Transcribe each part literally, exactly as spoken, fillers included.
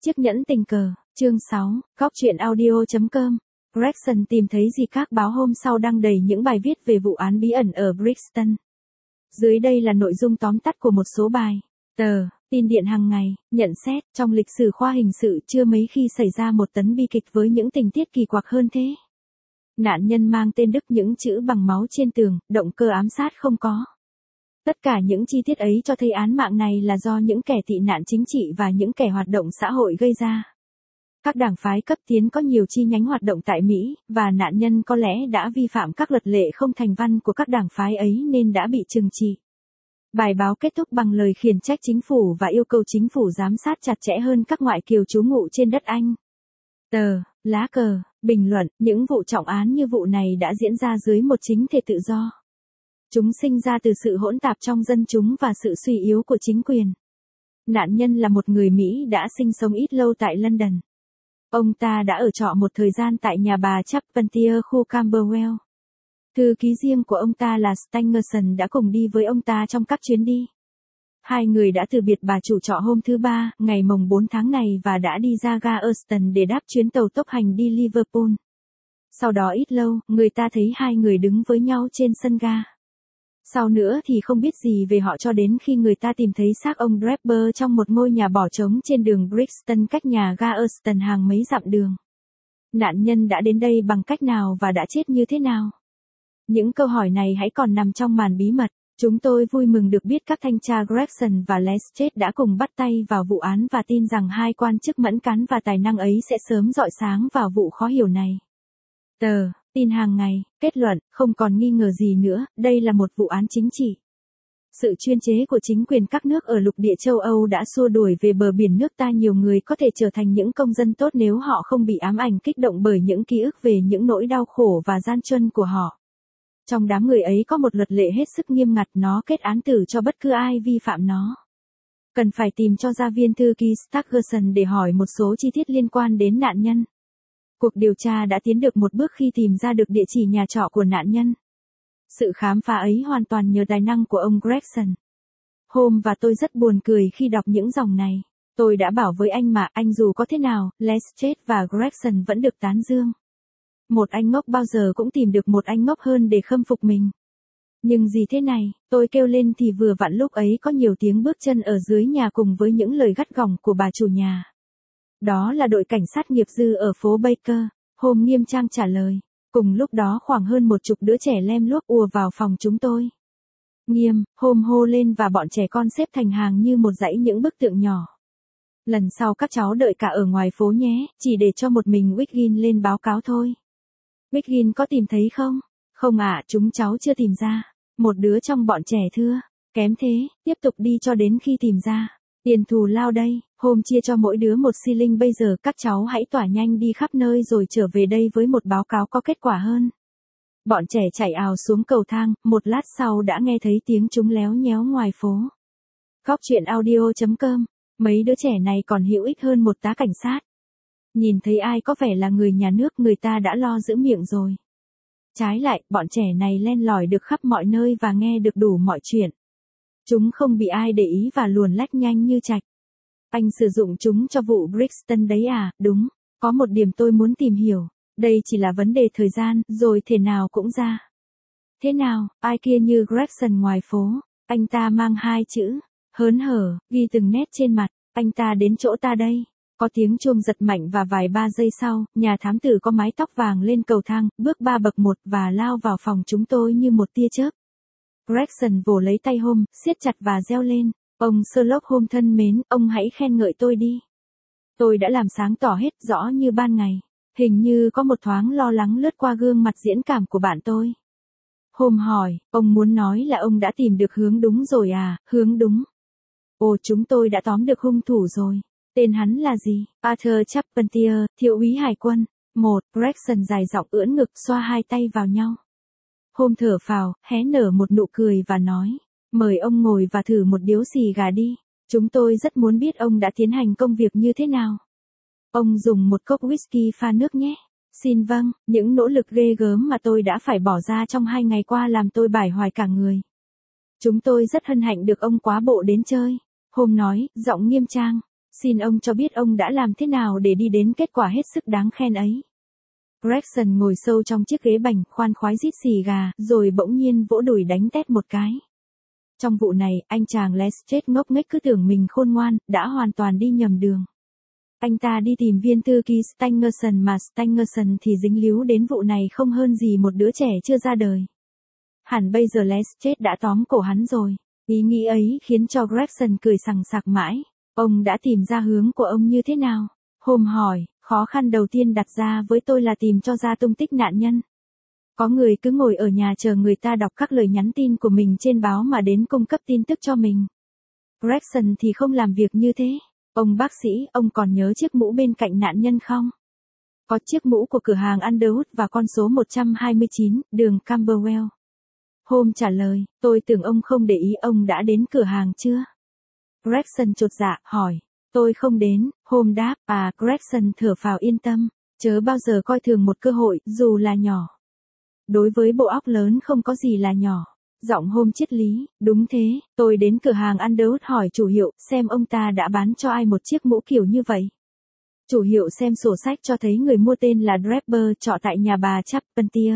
Chiếc nhẫn tình cờ, chương sáu, góc truyện audio chấm com. Gregson tìm thấy gì các báo hôm sau đăng đầy những bài viết về vụ án bí ẩn ở Brixton. Dưới đây là nội dung tóm tắt của một số bài. Tờ, tin điện hàng ngày, nhận xét, trong lịch sử khoa hình sự chưa mấy khi xảy ra một tấn bi kịch với những tình tiết kỳ quặc hơn thế. Nạn nhân mang tên Đức, những chữ bằng máu trên tường, động cơ ám sát không có. Tất cả những chi tiết ấy cho thấy án mạng này là do những kẻ tị nạn chính trị và những kẻ hoạt động xã hội gây ra. Các đảng phái cấp tiến có nhiều chi nhánh hoạt động tại Mỹ, và nạn nhân có lẽ đã vi phạm các luật lệ không thành văn của các đảng phái ấy nên đã bị trừng trị. Bài báo kết thúc bằng lời khiển trách chính phủ và yêu cầu chính phủ giám sát chặt chẽ hơn các ngoại kiều trú ngụ trên đất Anh. Tờ, lá cờ, bình luận, những vụ trọng án như vụ này đã diễn ra dưới một chính thể tự do. Chúng sinh ra từ sự hỗn tạp trong dân chúng và sự suy yếu của chính quyền. Nạn nhân là một người Mỹ đã sinh sống ít lâu tại London. Ông ta đã ở trọ một thời gian tại nhà bà Charpentier khu Camberwell. Thư ký riêng của ông ta là Stangerson đã cùng đi với ông ta trong các chuyến đi. Hai người đã từ biệt bà chủ trọ hôm thứ Ba, ngày mồng bốn tháng này và đã đi ra ga Euston để đáp chuyến tàu tốc hành đi Liverpool. Sau đó ít lâu, người ta thấy hai người đứng với nhau trên sân ga. Sau nữa thì không biết gì về họ cho đến khi người ta tìm thấy xác ông Draper trong một ngôi nhà bỏ trống trên đường Brixton cách nhà ga Euston hàng mấy dặm đường. Nạn nhân đã đến đây bằng cách nào và đã chết như thế nào? Những câu hỏi này hãy còn nằm trong màn bí mật. Chúng tôi vui mừng được biết các thanh tra Gregson và Lestrade đã cùng bắt tay vào vụ án và tin rằng hai quan chức mẫn cán và tài năng ấy sẽ sớm rọi sáng vào vụ khó hiểu này. Tờ, tin hàng ngày, kết luận, không còn nghi ngờ gì nữa, đây là một vụ án chính trị. Sự chuyên chế của chính quyền các nước ở lục địa châu Âu đã xua đuổi về bờ biển nước ta nhiều người có thể trở thành những công dân tốt nếu họ không bị ám ảnh kích động bởi những ký ức về những nỗi đau khổ và gian truân của họ. Trong đám người ấy có một luật lệ hết sức nghiêm ngặt, nó kết án tử cho bất cứ ai vi phạm nó. Cần phải tìm cho ra viên thư ký Stangerson để hỏi một số chi tiết liên quan đến nạn nhân. Cuộc điều tra đã tiến được một bước khi tìm ra được địa chỉ nhà trọ của nạn nhân. Sự khám phá ấy hoàn toàn nhờ tài năng của ông Gregson. Hôm và tôi rất buồn cười khi đọc những dòng này. Tôi đã bảo với anh mà anh dù có thế nào, Lestrade và Gregson vẫn được tán dương. Một anh ngốc bao giờ cũng tìm được một anh ngốc hơn để khâm phục mình. Nhưng gì thế này, tôi kêu lên thì vừa vặn lúc ấy có nhiều tiếng bước chân ở dưới nhà cùng với những lời gắt gỏng của bà chủ nhà. Đó là đội cảnh sát nghiệp dư ở phố Baker, Hôm nghiêm trang trả lời. Cùng lúc đó khoảng hơn một chục đứa trẻ lem luốc ùa vào phòng chúng tôi. Nghiêm, Hôm hô lên và bọn trẻ con xếp thành hàng như một dãy những bức tượng nhỏ. Lần sau các cháu đợi cả ở ngoài phố nhé, chỉ để cho một mình Wiggin lên báo cáo thôi. Wiggin có tìm thấy không? Không ạ, à, chúng cháu chưa tìm ra. Một đứa trong bọn trẻ thưa. Kém thế, tiếp tục đi cho đến khi tìm ra. Tiền thù lao đây, Hôm chia cho mỗi đứa một xi linh, bây giờ các cháu hãy tỏa nhanh đi khắp nơi rồi trở về đây với một báo cáo có kết quả hơn. Bọn trẻ chạy ào xuống cầu thang, một lát sau đã nghe thấy tiếng chúng léo nhéo ngoài phố. Góc truyện audio chấm com, mấy đứa trẻ này còn hữu ích hơn một tá cảnh sát. Nhìn thấy ai có vẻ là người nhà nước người ta đã lo giữ miệng rồi. Trái lại, bọn trẻ này len lỏi được khắp mọi nơi và nghe được đủ mọi chuyện. Chúng không bị ai để ý và luồn lách nhanh như trạch. Anh sử dụng chúng cho vụ Brixton đấy à? Đúng, có một điểm tôi muốn tìm hiểu. Đây chỉ là vấn đề thời gian, rồi thế nào cũng ra. Thế nào, ai kia như Gregson ngoài phố, anh ta mang hai chữ, hớn hở, ghi từng nét trên mặt, anh ta đến chỗ ta đây. Có tiếng chuông giật mạnh và vài ba giây sau, nhà thám tử có mái tóc vàng lên cầu thang, bước ba bậc một và lao vào phòng chúng tôi như một tia chớp. Gregson vồ lấy tay Hôm, siết chặt và reo lên. Ông Sherlock Holmes thân mến, ông hãy khen ngợi tôi đi. Tôi đã làm sáng tỏ hết rõ như ban ngày. Hình như có một thoáng lo lắng lướt qua gương mặt diễn cảm của bạn tôi. Holmes hỏi, ông muốn nói là ông đã tìm được hướng đúng rồi à? Hướng đúng. Ồ, chúng tôi đã tóm được hung thủ rồi. Tên hắn là gì? Arthur Charpentier, thiếu úy hải quân. Một, Gregson dài giọng ưỡn ngực xoa hai tay vào nhau. Holmes thở phào, hé nở một nụ cười và nói, mời ông ngồi và thử một điếu xì gà đi. Chúng tôi rất muốn biết ông đã tiến hành công việc như thế nào. Ông dùng một cốc whisky pha nước nhé. Xin vâng, những nỗ lực ghê gớm mà tôi đã phải bỏ ra trong hai ngày qua làm tôi bải hoài cả người. Chúng tôi rất hân hạnh được ông quá bộ đến chơi. Holmes nói, giọng nghiêm trang. Xin ông cho biết ông đã làm thế nào để đi đến kết quả hết sức đáng khen ấy. Gregson ngồi sâu trong chiếc ghế bành, khoan khoái rít xì gà, rồi bỗng nhiên vỗ đùi đánh tét một cái. Trong vụ này, anh chàng Lestrade ngốc nghếch cứ tưởng mình khôn ngoan, đã hoàn toàn đi nhầm đường. Anh ta đi tìm viên thư ký Stangerson mà Stangerson thì dính líu đến vụ này không hơn gì một đứa trẻ chưa ra đời. Hẳn bây giờ Lestrade đã tóm cổ hắn rồi. Ý nghĩ ấy khiến cho Gregson cười sằng sặc mãi. Ông đã tìm ra hướng của ông như thế nào? Holmes hỏi, khó khăn đầu tiên đặt ra với tôi là tìm cho ra tung tích nạn nhân. Có người cứ ngồi ở nhà chờ người ta đọc các lời nhắn tin của mình trên báo mà đến cung cấp tin tức cho mình. Gregson thì không làm việc như thế. Ông bác sĩ, ông còn nhớ chiếc mũ bên cạnh nạn nhân không? Có chiếc mũ của cửa hàng Underwood và con số một trăm hai mươi chín, đường Camberwell. Holmes trả lời, tôi tưởng ông không để ý ông đã đến cửa hàng chưa? Gregson chột dạ, hỏi. Tôi không đến, Holmes đáp, à, Gregson thở phào yên tâm, chớ bao giờ coi thường một cơ hội, dù là nhỏ. Đối với bộ óc lớn không có gì là nhỏ. Giọng Holmes triết lý, đúng thế, tôi đến cửa hàng Underwood hỏi chủ hiệu, xem ông ta đã bán cho ai một chiếc mũ kiểu như vậy. Chủ hiệu xem sổ sách cho thấy người mua tên là Draper trọ tại nhà bà Charpentier.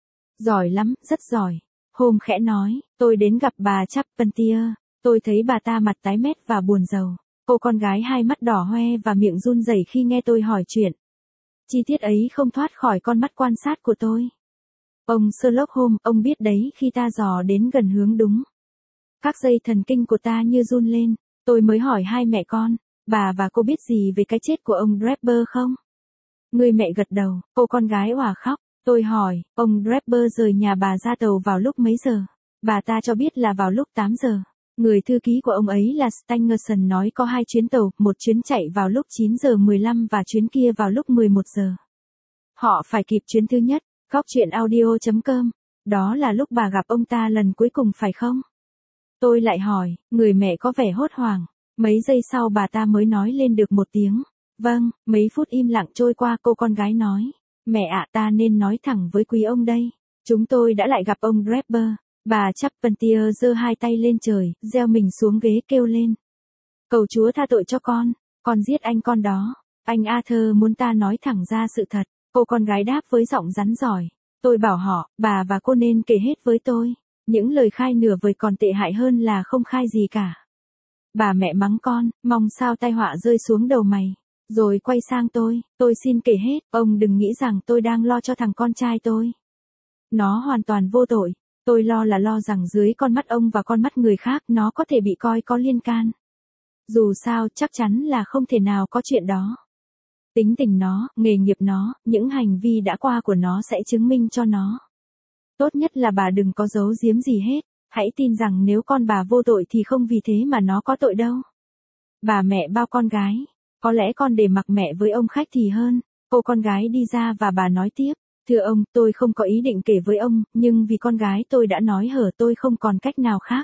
Giỏi lắm, rất giỏi. Holmes khẽ nói, tôi đến gặp bà Charpentier, tôi thấy bà ta mặt tái mét và buồn rầu. Cô con gái hai mắt đỏ hoe và miệng run rẩy khi nghe tôi hỏi chuyện. Chi tiết ấy không thoát khỏi con mắt quan sát của tôi. Ông Sherlock Holmes, ông biết đấy khi ta dò đến gần hướng đúng. Các dây thần kinh của ta như run lên, tôi mới hỏi hai mẹ con, bà và cô biết gì về cái chết của ông Draper không? Người mẹ gật đầu, cô con gái òa khóc, tôi hỏi, ông Draper rời nhà bà ra tàu vào lúc mấy giờ? Bà ta cho biết là vào lúc tám giờ. Người thư ký của ông ấy là Stangerson nói có hai chuyến tàu, một chuyến chạy vào lúc chín giờ mười lăm và chuyến kia vào lúc mười một giờ. Họ phải kịp chuyến thứ nhất. Góc chuyện audio chấm com. Đó là lúc bà gặp ông ta lần cuối cùng phải không? Tôi lại hỏi, người mẹ có vẻ hốt hoảng. Mấy giây sau bà ta mới nói lên được một tiếng. Vâng, mấy phút im lặng trôi qua cô con gái nói. Mẹ ạ, ta nên nói thẳng với quý ông đây. Chúng tôi đã lại gặp ông Draper. Bà Charpentier giơ hai tay lên trời, gieo mình xuống ghế kêu lên. Cầu Chúa tha tội cho con, con giết anh con đó. Anh Arthur muốn ta nói thẳng ra sự thật. Cô con gái đáp với giọng rắn giỏi. Tôi bảo họ, bà và cô nên kể hết với tôi. Những lời khai nửa vời còn tệ hại hơn là không khai gì cả. Bà mẹ mắng con, mong sao tai họa rơi xuống đầu mày. Rồi quay sang tôi, tôi xin kể hết, ông đừng nghĩ rằng tôi đang lo cho thằng con trai tôi. Nó hoàn toàn vô tội, tôi lo là lo rằng dưới con mắt ông và con mắt người khác nó có thể bị coi có liên can. Dù sao chắc chắn là không thể nào có chuyện đó. Tính tình nó, nghề nghiệp nó, những hành vi đã qua của nó sẽ chứng minh cho nó. Tốt nhất là bà đừng có giấu giếm gì hết, hãy tin rằng nếu con bà vô tội thì không vì thế mà nó có tội đâu. Bà mẹ bao con gái, có lẽ con để mặc mẹ với ông khách thì hơn. Cô con gái đi ra và bà nói tiếp, thưa ông, tôi không có ý định kể với ông, nhưng vì con gái tôi đã nói hở tôi không còn cách nào khác.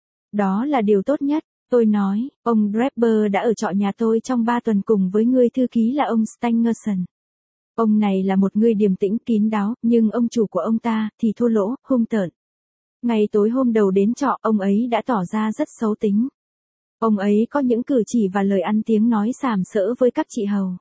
Đó là điều tốt nhất. Tôi nói, ông Draper đã ở trọ nhà tôi trong ba tuần cùng với người thư ký là ông Stangerson. Ông này là một người điềm tĩnh kín đáo, nhưng ông chủ của ông ta thì thô lỗ, hung tợn. Ngày tối hôm đầu đến trọ, ông ấy đã tỏ ra rất xấu tính. Ông ấy có những cử chỉ và lời ăn tiếng nói sàm sỡ với các chị hầu.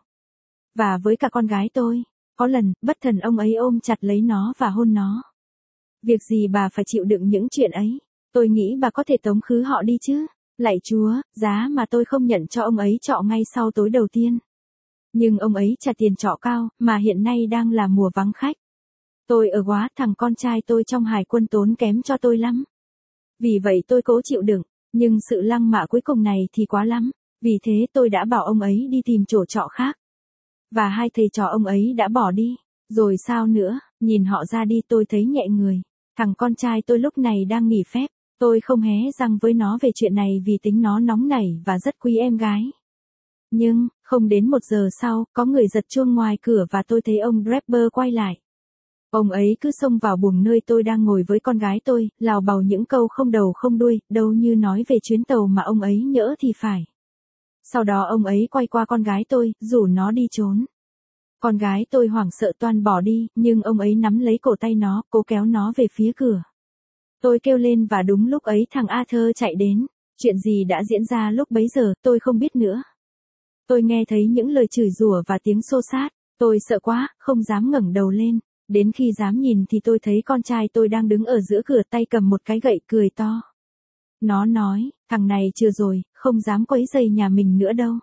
Và với cả con gái tôi, có lần, bất thần ông ấy ôm chặt lấy nó và hôn nó. Việc gì bà phải chịu đựng những chuyện ấy, tôi nghĩ bà có thể tống khứ họ đi chứ. Lạy Chúa, giá mà tôi không nhận cho ông ấy trọ ngay sau tối đầu tiên. Nhưng ông ấy trả tiền trọ cao, mà hiện nay đang là mùa vắng khách. Tôi ở quá, thằng con trai tôi trong hải quân tốn kém cho tôi lắm. Vì vậy tôi cố chịu đựng, nhưng sự lăng mạ cuối cùng này thì quá lắm. Vì thế tôi đã bảo ông ấy đi tìm chỗ trọ khác. Và hai thầy trò ông ấy đã bỏ đi. Rồi sao nữa, nhìn họ ra đi tôi thấy nhẹ người. Thằng con trai tôi lúc này đang nghỉ phép. Tôi không hé răng với nó về chuyện này vì tính nó nóng nảy và rất quý em gái. Nhưng, không đến một giờ sau, có người giật chuông ngoài cửa và tôi thấy ông Draper quay lại. Ông ấy cứ xông vào buồng nơi tôi đang ngồi với con gái tôi, lào bào những câu không đầu không đuôi, đâu như nói về chuyến tàu mà ông ấy nhỡ thì phải. Sau đó ông ấy quay qua con gái tôi, rủ nó đi trốn. Con gái tôi hoảng sợ toan bỏ đi, nhưng ông ấy nắm lấy cổ tay nó, cố kéo nó về phía cửa. Tôi kêu lên và đúng lúc ấy thằng Arthur chạy đến. Chuyện gì đã diễn ra lúc bấy giờ, tôi không biết nữa. Tôi nghe thấy những lời chửi rủa và tiếng xô xát. Tôi sợ quá, không dám ngẩng đầu lên. Đến khi dám nhìn thì tôi thấy con trai tôi đang đứng ở giữa cửa tay cầm một cái gậy cười to. Nó nói, thằng này chưa rồi, không dám quấy rầy nhà mình nữa đâu.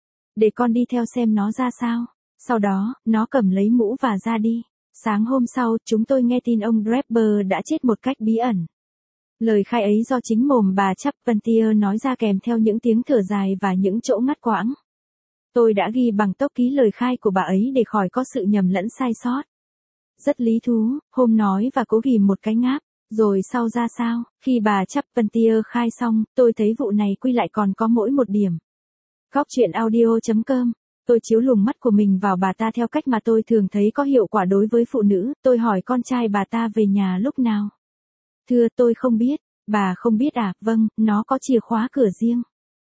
Để con đi theo xem nó ra sao. Sau đó, nó cầm lấy mũ và ra đi. Sáng hôm sau, chúng tôi nghe tin ông Draper đã chết một cách bí ẩn. Lời khai ấy do chính mồm bà Charpentier nói ra kèm theo những tiếng thở dài và những chỗ ngắt quãng. Tôi đã ghi bằng tốc ký lời khai của bà ấy để khỏi có sự nhầm lẫn sai sót. Rất lý thú, hôm nói và cố ghim một cái ngáp. Rồi sau ra sao, khi bà Charpentier khai xong, tôi thấy vụ này quy lại còn có mỗi một điểm. Góc chuyện audio chấm com. Tôi chiếu luồng mắt của mình vào bà ta theo cách mà tôi thường thấy có hiệu quả đối với phụ nữ. Tôi hỏi con trai bà ta về nhà lúc nào. Thưa, tôi không biết. Bà không biết à? Vâng, nó có chìa khóa cửa riêng.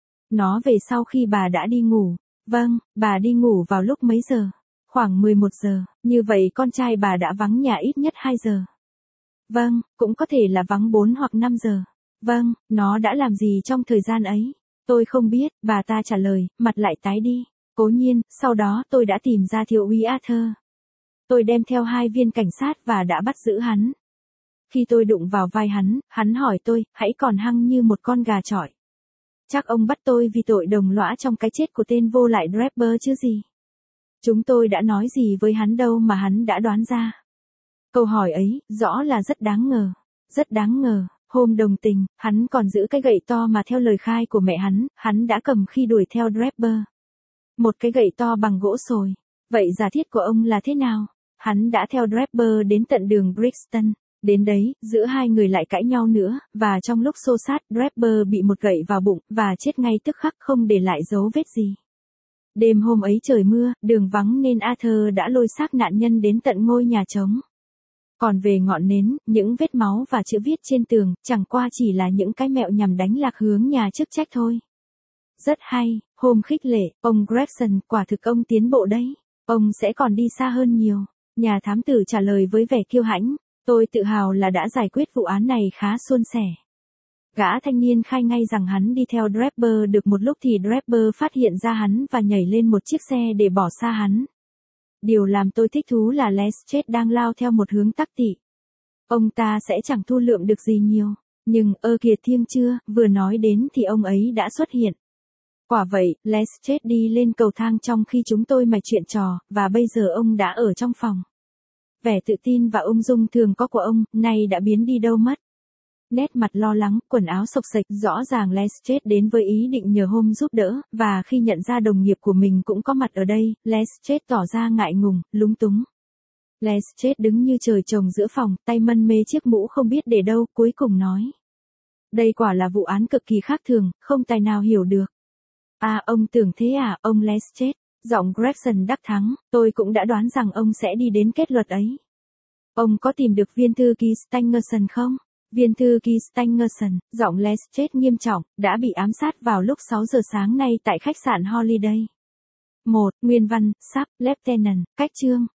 Nó về sau khi bà đã đi ngủ. Vâng, bà đi ngủ vào lúc mấy giờ? Khoảng mười một giờ, như vậy con trai bà đã vắng nhà ít nhất hai giờ. Vâng, cũng có thể là vắng bốn hoặc năm giờ. Vâng, nó đã làm gì trong thời gian ấy? Tôi không biết, bà ta trả lời, mặt lại tái đi. Cố nhiên, sau đó tôi đã tìm ra thiếu úy Arthur. Tôi đem theo hai viên cảnh sát và đã bắt giữ hắn. Khi tôi đụng vào vai hắn, hắn hỏi tôi, hãy còn hăng như một con gà chọi. Chắc ông bắt tôi vì tội đồng lõa trong cái chết của tên vô lại Draper chứ gì. Chúng tôi đã nói gì với hắn đâu mà hắn đã đoán ra. Câu hỏi ấy, rõ là rất đáng ngờ. Rất đáng ngờ, hôm đồng tình, hắn còn giữ cái gậy to mà theo lời khai của mẹ hắn, hắn đã cầm khi đuổi theo Draper. Một cái gậy to bằng gỗ sồi. Vậy giả thiết của ông là thế nào? Hắn đã theo Draper đến tận đường Brixton. Đến đấy, giữa hai người lại cãi nhau nữa, và trong lúc xô sát, Draper bị một gậy vào bụng, và chết ngay tức khắc không để lại dấu vết gì. Đêm hôm ấy trời mưa, đường vắng nên Arthur đã lôi xác nạn nhân đến tận ngôi nhà trống. Còn về ngọn nến, những vết máu và chữ viết trên tường, chẳng qua chỉ là những cái mẹo nhằm đánh lạc hướng nhà chức trách thôi. Rất hay, hôm khích lệ, ông Gregson, quả thực ông tiến bộ đấy. Ông sẽ còn đi xa hơn nhiều. Nhà thám tử trả lời với vẻ kiêu hãnh. Tôi tự hào là đã giải quyết vụ án này khá suôn sẻ. Gã thanh niên khai ngay rằng hắn đi theo Draper được một lúc thì Draper phát hiện ra hắn và nhảy lên một chiếc xe để bỏ xa hắn. Điều làm tôi thích thú là Lestrade đang lao theo một hướng tắc tị. Ông ta sẽ chẳng thu lượm được gì nhiều. Nhưng, ơ kìa thiêng chưa, vừa nói đến thì ông ấy đã xuất hiện. Quả vậy, Lestrade đi lên cầu thang trong khi chúng tôi mải chuyện trò, và bây giờ ông đã ở trong phòng. Vẻ tự tin và ung dung thường có của ông, nay đã biến đi đâu mất. Nét mặt lo lắng, quần áo xộc xệch, rõ ràng Lestrade đến với ý định nhờ Holmes giúp đỡ, và khi nhận ra đồng nghiệp của mình cũng có mặt ở đây, Lestrade tỏ ra ngại ngùng, lúng túng. Lestrade đứng như trời trồng giữa phòng, tay mân mê chiếc mũ không biết để đâu, cuối cùng nói. Đây quả là vụ án cực kỳ khác thường, không tài nào hiểu được. À, ông tưởng thế à, ông Lestrade? Giọng Gregson đắc thắng, tôi cũng đã đoán rằng ông sẽ đi đến kết luận ấy. Ông có tìm được viên thư ký Stangerson không? Viên thư ký Stangerson, giọng Lestrade nghiêm trọng, đã bị ám sát vào lúc sáu giờ sáng nay tại khách sạn Holiday. một. Nguyên văn, sub, Lieutenant, cách chương.